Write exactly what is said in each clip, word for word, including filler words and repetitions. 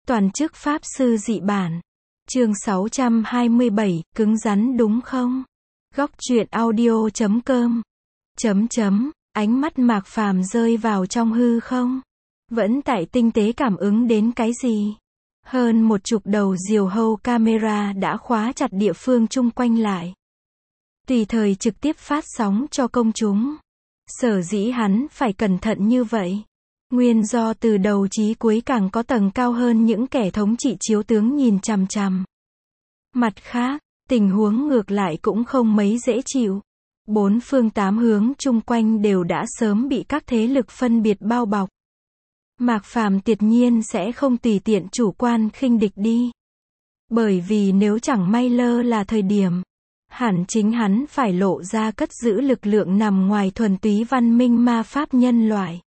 Toàn chức Pháp Sư dị bản. Chương sáu trăm hai mươi bảy, cứng rắn đúng không? Góc truyện audio chấm com. Chấm chấm, ánh mắt Mạc Phàm rơi vào trong hư không. Vẫn tại tinh tế cảm ứng đến cái gì? Hơn một chục đầu diều hâu camera đã khóa chặt địa phương chung quanh lại. Tùy thời trực tiếp phát sóng cho công chúng. Sở dĩ hắn phải cẩn thận như vậy. Nguyên do từ đầu chí cuối càng có tầng cao hơn những kẻ thống trị chiếu tướng nhìn chằm chằm. Mặt khác, tình huống ngược lại cũng không mấy dễ chịu. Bốn phương tám hướng chung quanh đều đã sớm bị các thế lực phân biệt bao bọc. Mạc Phàm tuyệt nhiên sẽ không tùy tiện chủ quan khinh địch đi. Bởi vì nếu chẳng may lơ là thời điểm, hẳn chính hắn phải lộ ra cất giữ lực lượng nằm ngoài thuần túy văn minh ma pháp nhân loại.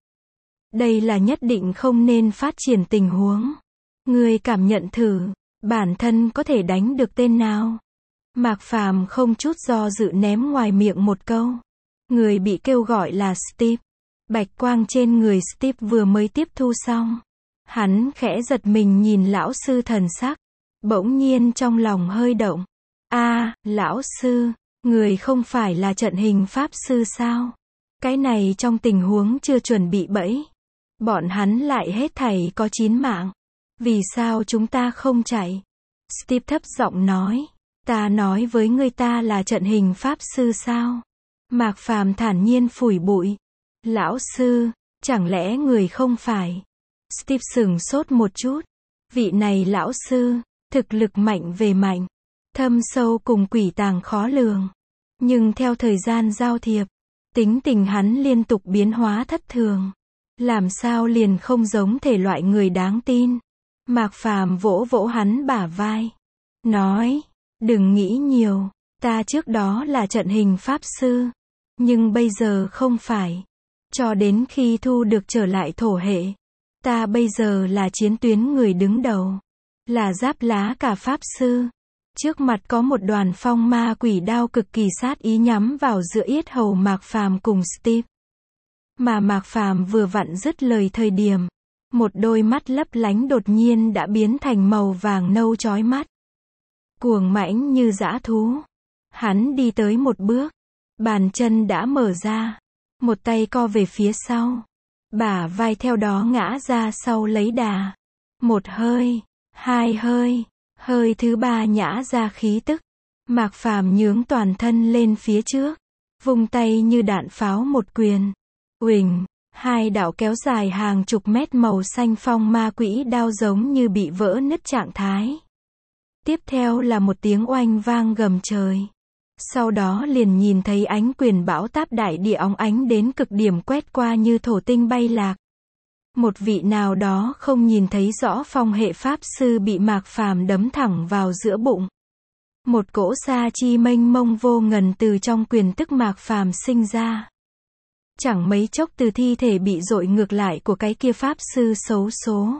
Đây là nhất định không nên phát triển tình huống. Ngươi cảm nhận thử, bản thân có thể đánh được tên nào? Mạc Phàm không chút do dự ném ngoài miệng một câu. Người bị kêu gọi là Steve. Bạch quang trên người Steve vừa mới tiếp thu xong. Hắn khẽ giật mình nhìn lão sư thần sắc. Bỗng nhiên trong lòng hơi động. A, lão sư, người không phải là trận hình pháp sư sao? Cái này trong tình huống chưa chuẩn bị bẫy. Bọn hắn lại hết thảy có chín mạng. Vì sao chúng ta không chạy? Steve thấp giọng nói. Ta nói với ngươi ta là trận hình pháp sư sao? Mạc Phàm thản nhiên phủi bụi. Lão sư, chẳng lẽ người không phải? Steve sửng sốt một chút. Vị này lão sư, thực lực mạnh về mạnh. Thâm sâu cùng quỷ tàng khó lường. Nhưng theo thời gian giao thiệp, tính tình hắn liên tục biến hóa thất thường. Làm sao liền không giống thể loại người đáng tin. Mạc Phàm vỗ vỗ hắn bả vai. Nói, đừng nghĩ nhiều, ta trước đó là trận hình pháp sư. Nhưng bây giờ không phải. Cho đến khi thu được trở lại thổ hệ. Ta bây giờ là chiến tuyến người đứng đầu. Là giáp lá cả pháp sư. Trước mặt có một đoàn phong ma quỷ đao cực kỳ sát ý nhắm vào giữa yết hầu Mạc Phàm cùng Steve. Mà Mạc Phàm vừa vặn dứt lời thời điểm, một đôi mắt lấp lánh đột nhiên đã biến thành màu vàng nâu chói mắt. Cuồng mãnh như dã thú. Hắn đi tới một bước, bàn chân đã mở ra, một tay co về phía sau, bả vai theo đó ngã ra sau lấy đà. Một hơi, hai hơi, hơi thứ ba nhả ra khí tức. Mạc Phàm nhướng toàn thân lên phía trước, vung tay như đạn pháo một quyền. Uỳnh, hai đạo kéo dài hàng chục mét màu xanh phong ma quỷ đao giống như bị vỡ nứt trạng thái. Tiếp theo là một tiếng oanh vang gầm trời. Sau đó liền nhìn thấy ánh quyền bão táp đại địa óng ánh đến cực điểm quét qua như thổ tinh bay lạc. Một vị nào đó không nhìn thấy rõ phong hệ pháp sư bị Mạc Phàm đấm thẳng vào giữa bụng. Một cỗ sa chi mênh mông vô ngần từ trong quyền tức Mạc Phàm sinh ra. Chẳng mấy chốc từ thi thể bị dội ngược lại của cái kia pháp sư xấu số.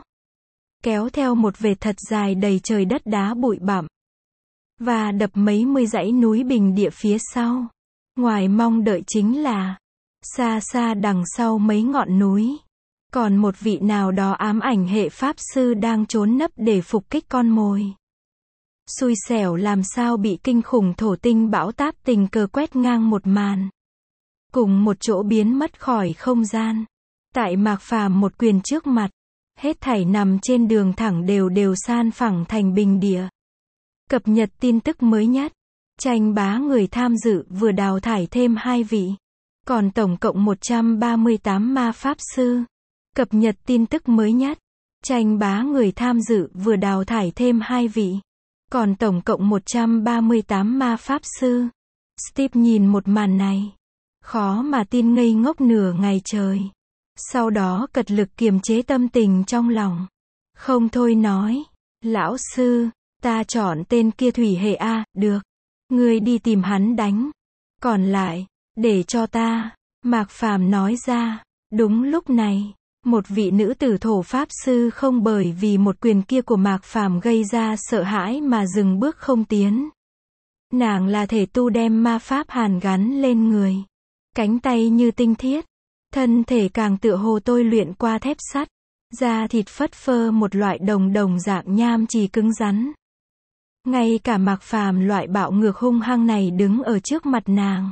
Kéo theo một vệt thật dài đầy trời đất đá bụi bặm. Và đập mấy mươi dãy núi bình địa phía sau. Ngoài mong đợi chính là, xa xa đằng sau mấy ngọn núi. Còn một vị nào đó ám ảnh hệ pháp sư đang trốn nấp để phục kích con mồi. Xui xẻo làm sao bị kinh khủng thổ tinh bão táp tình cờ quét ngang một màn. Cùng một chỗ biến mất khỏi không gian. Tại Mạc Phàm một quyền trước mặt, hết thảy nằm trên đường thẳng đều đều san phẳng thành bình địa. Cập nhật tin tức mới nhất. Tranh bá người tham dự vừa đào thải thêm hai vị. Còn tổng cộng một trăm ba mươi tám ma pháp sư. Cập nhật tin tức mới nhất. Tranh bá người tham dự vừa đào thải thêm hai vị. Còn tổng cộng một trăm ba mươi tám ma pháp sư. Steve nhìn một màn này. Khó mà tin ngây ngốc nửa ngày trời. Sau đó cật lực kiềm chế tâm tình trong lòng. Không thôi nói. Lão sư, ta chọn tên kia thủy hệ A, được. Ngươi đi tìm hắn đánh. Còn lại, để cho ta. Mạc Phàm nói ra. Đúng lúc này, một vị nữ tử thổ pháp sư không bởi vì một quyền kia của Mạc Phàm gây ra sợ hãi mà dừng bước không tiến. Nàng là thể tu đem ma pháp hàn gắn lên người. Cánh tay như tinh thiết. Thân thể càng tựa hồ tôi luyện qua thép sắt. Da thịt phất phơ một loại đồng đồng dạng nham chỉ cứng rắn. Ngay cả Mạc Phàm loại bạo ngược hung hăng này đứng ở trước mặt nàng,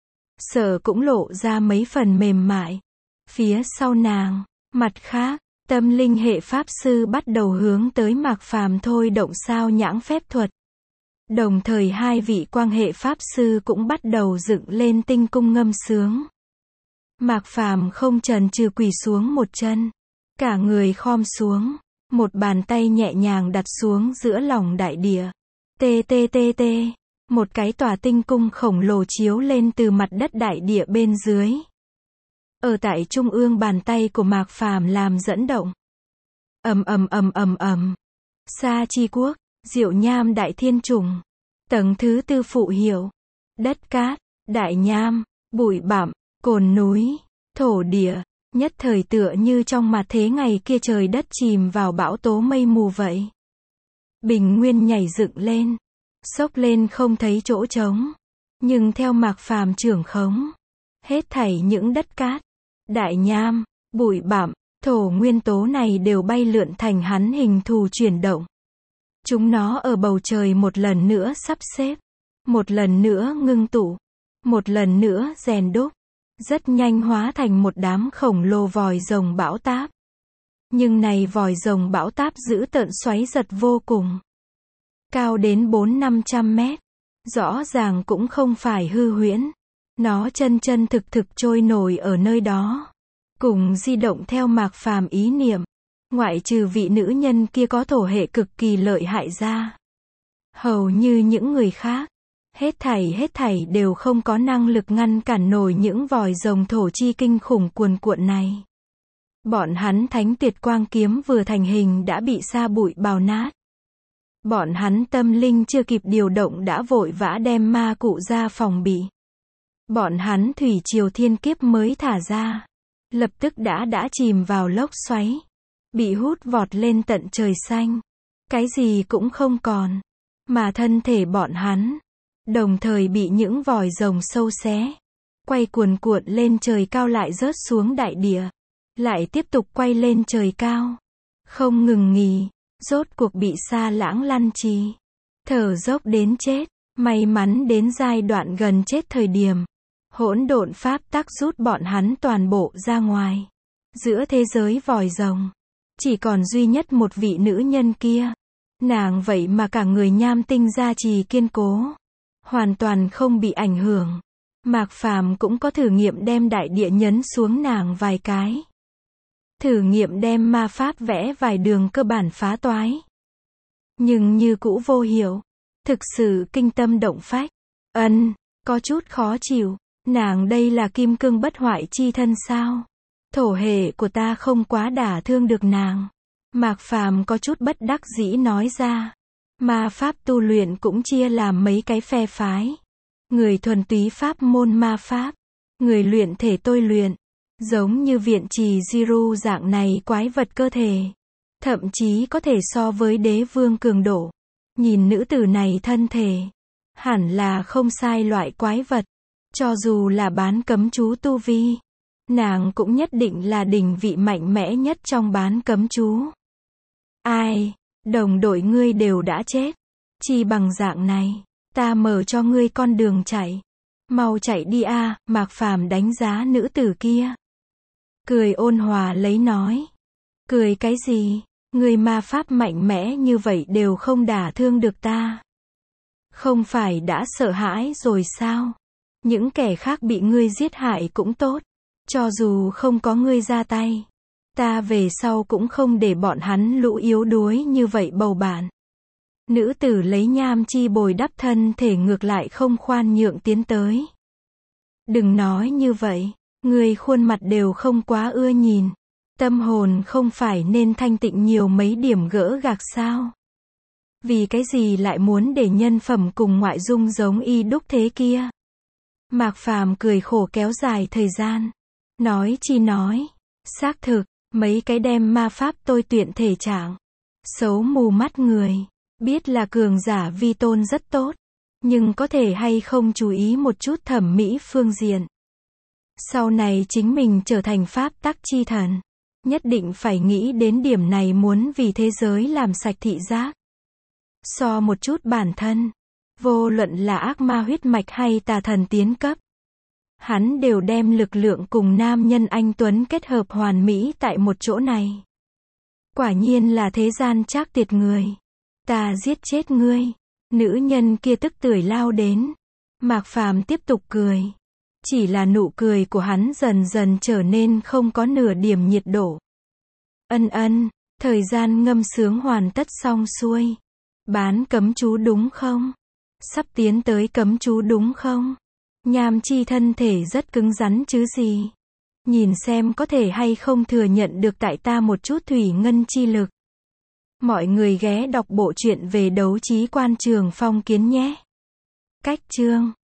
sợ cũng lộ ra mấy phần mềm mại. Phía sau nàng, mặt khác, tâm linh hệ pháp sư bắt đầu hướng tới Mạc Phàm thôi động sao nhãng phép thuật. Đồng thời hai vị quang hệ pháp sư cũng bắt đầu dựng lên tinh cung ngâm sướng. Mạc Phàm không chần chừ quỳ xuống một chân, cả người khom xuống, một bàn tay nhẹ nhàng đặt xuống giữa lòng đại địa. Tê tê tê tê, một cái tòa tinh cung khổng lồ chiếu lên từ mặt đất đại địa bên dưới. Ở tại trung ương bàn tay của Mạc Phàm làm dẫn động. Ầm ầm ầm ầm ầm. Sa Chi Quốc, Diệu Nham Đại Thiên Trùng. Tầng thứ tư phụ hiệu. Đất cát, đại nham, bụi bặm, cồn núi, thổ địa, nhất thời tựa như trong mặt thế ngày kia trời đất chìm vào bão tố mây mù vậy. Bình nguyên nhảy dựng lên, xốc lên không thấy chỗ trống. Nhưng theo Mạc Phàm trưởng khống, hết thảy những đất cát, đại nham, bụi bặm, thổ nguyên tố này đều bay lượn thành hắn hình thù chuyển động. Chúng nó ở bầu trời một lần nữa sắp xếp, một lần nữa ngưng tụ, một lần nữa rèn đúc, rất nhanh hóa thành một đám khổng lồ vòi rồng bão táp. Nhưng này vòi rồng bão táp dữ tợn xoáy giật vô cùng, cao đến bốn năm trăm mét, rõ ràng cũng không phải hư huyễn, nó chân chân thực thực trôi nổi ở nơi đó, cùng di động theo Mạc Phàm ý niệm. Ngoại trừ vị nữ nhân kia có thổ hệ cực kỳ lợi hại ra, hầu như những người khác, hết thảy hết thảy đều không có năng lực ngăn cản nổi những vòi rồng thổ chi kinh khủng cuồn cuộn này. Bọn hắn thánh tuyệt quang kiếm vừa thành hình đã bị sa bụi bào nát. Bọn hắn tâm linh chưa kịp điều động đã vội vã đem ma cụ ra phòng bị. Bọn hắn thủy triều thiên kiếp mới thả ra, lập tức đã đã chìm vào lốc xoáy, bị hút vọt lên tận trời xanh, cái gì cũng không còn, mà thân thể bọn hắn, đồng thời bị những vòi rồng sâu xé, quay cuồn cuộn lên trời cao lại rớt xuống đại địa, lại tiếp tục quay lên trời cao, không ngừng nghỉ, rốt cuộc bị sa lãng lăn trì, thở dốc đến chết, may mắn đến giai đoạn gần chết thời điểm, hỗn độn pháp tắc rút bọn hắn toàn bộ ra ngoài, giữa thế giới vòi rồng. Chỉ còn duy nhất một vị nữ nhân kia. Nàng vậy mà cả người nham tinh gia trì kiên cố, hoàn toàn không bị ảnh hưởng. Mạc Phàm cũng có thử nghiệm đem đại địa nhấn xuống nàng vài cái. Thử nghiệm đem ma pháp vẽ vài đường cơ bản phá toái. Nhưng như cũ vô hiệu. Thực sự kinh tâm động phách. Ân, có chút khó chịu. Nàng đây là kim cương bất hoại chi thân sao? Thổ hệ của ta không quá đả thương được nàng. Mạc Phàm có chút bất đắc dĩ nói ra. Ma pháp tu luyện cũng chia làm mấy cái phe phái. Người thuần túy pháp môn ma pháp, người luyện thể tôi luyện, giống như viện trì Jiru dạng này quái vật cơ thể, thậm chí có thể so với đế vương cường độ. Nhìn nữ tử này thân thể, hẳn là không sai loại quái vật, cho dù là bán cấm chú tu vi, nàng cũng nhất định là đỉnh vị mạnh mẽ nhất trong bán cấm chú. Ai, đồng đội ngươi đều đã chết, chỉ bằng dạng này, ta mở cho ngươi con đường chạy. Mau chạy đi a, à, Mạc Phàm đánh giá nữ tử kia. Cười ôn hòa lấy nói. Cười cái gì, người ma pháp mạnh mẽ như vậy đều không đả thương được ta. Không phải đã sợ hãi rồi sao? Những kẻ khác bị ngươi giết hại cũng tốt. Cho dù không có ngươi ra tay, ta về sau cũng không để bọn hắn lũ yếu đuối như vậy bầu bạn. Nữ tử lấy nham chi bồi đắp thân thể ngược lại không khoan nhượng tiến tới. Đừng nói như vậy, người khuôn mặt đều không quá ưa nhìn. Tâm hồn không phải nên thanh tịnh nhiều mấy điểm gỡ gạc sao? Vì cái gì lại muốn để nhân phẩm cùng ngoại dung giống y đúc thế kia? Mạc Phàm cười khổ kéo dài thời gian. Nói chi nói, xác thực, mấy cái đem ma pháp tôi tuyển thể trạng, xấu mù mắt người. Biết là cường giả vi tôn rất tốt, nhưng có thể hay không chú ý một chút thẩm mỹ phương diện. Sau này chính mình trở thành pháp tắc chi thần, Nhất định phải nghĩ đến điểm này muốn vì thế giới làm sạch thị giác. So một chút bản thân. Vô luận là ác ma huyết mạch hay tà thần tiến cấp. Hắn đều đem lực lượng cùng nam nhân anh Tuấn kết hợp hoàn mỹ tại một chỗ này. Quả nhiên là thế gian trác tiệt người. Ta giết chết ngươi. Nữ nhân kia tức tưởi lao đến. Mạc Phàm tiếp tục cười. Chỉ là nụ cười của hắn dần dần trở nên không có nửa điểm nhiệt độ. Ân ân, thời gian ngâm sướng hoàn tất xong xuôi. Bán cấm chú đúng không? Sắp tiến tới cấm chú đúng không? Nham chi thân thể rất cứng rắn chứ gì. Nhìn xem có thể hay không thừa nhận được tại ta một chút thủy ngân chi lực. Mọi người ghé đọc bộ truyện về đấu trí quan Trường Phong Kiến nhé. Cách chương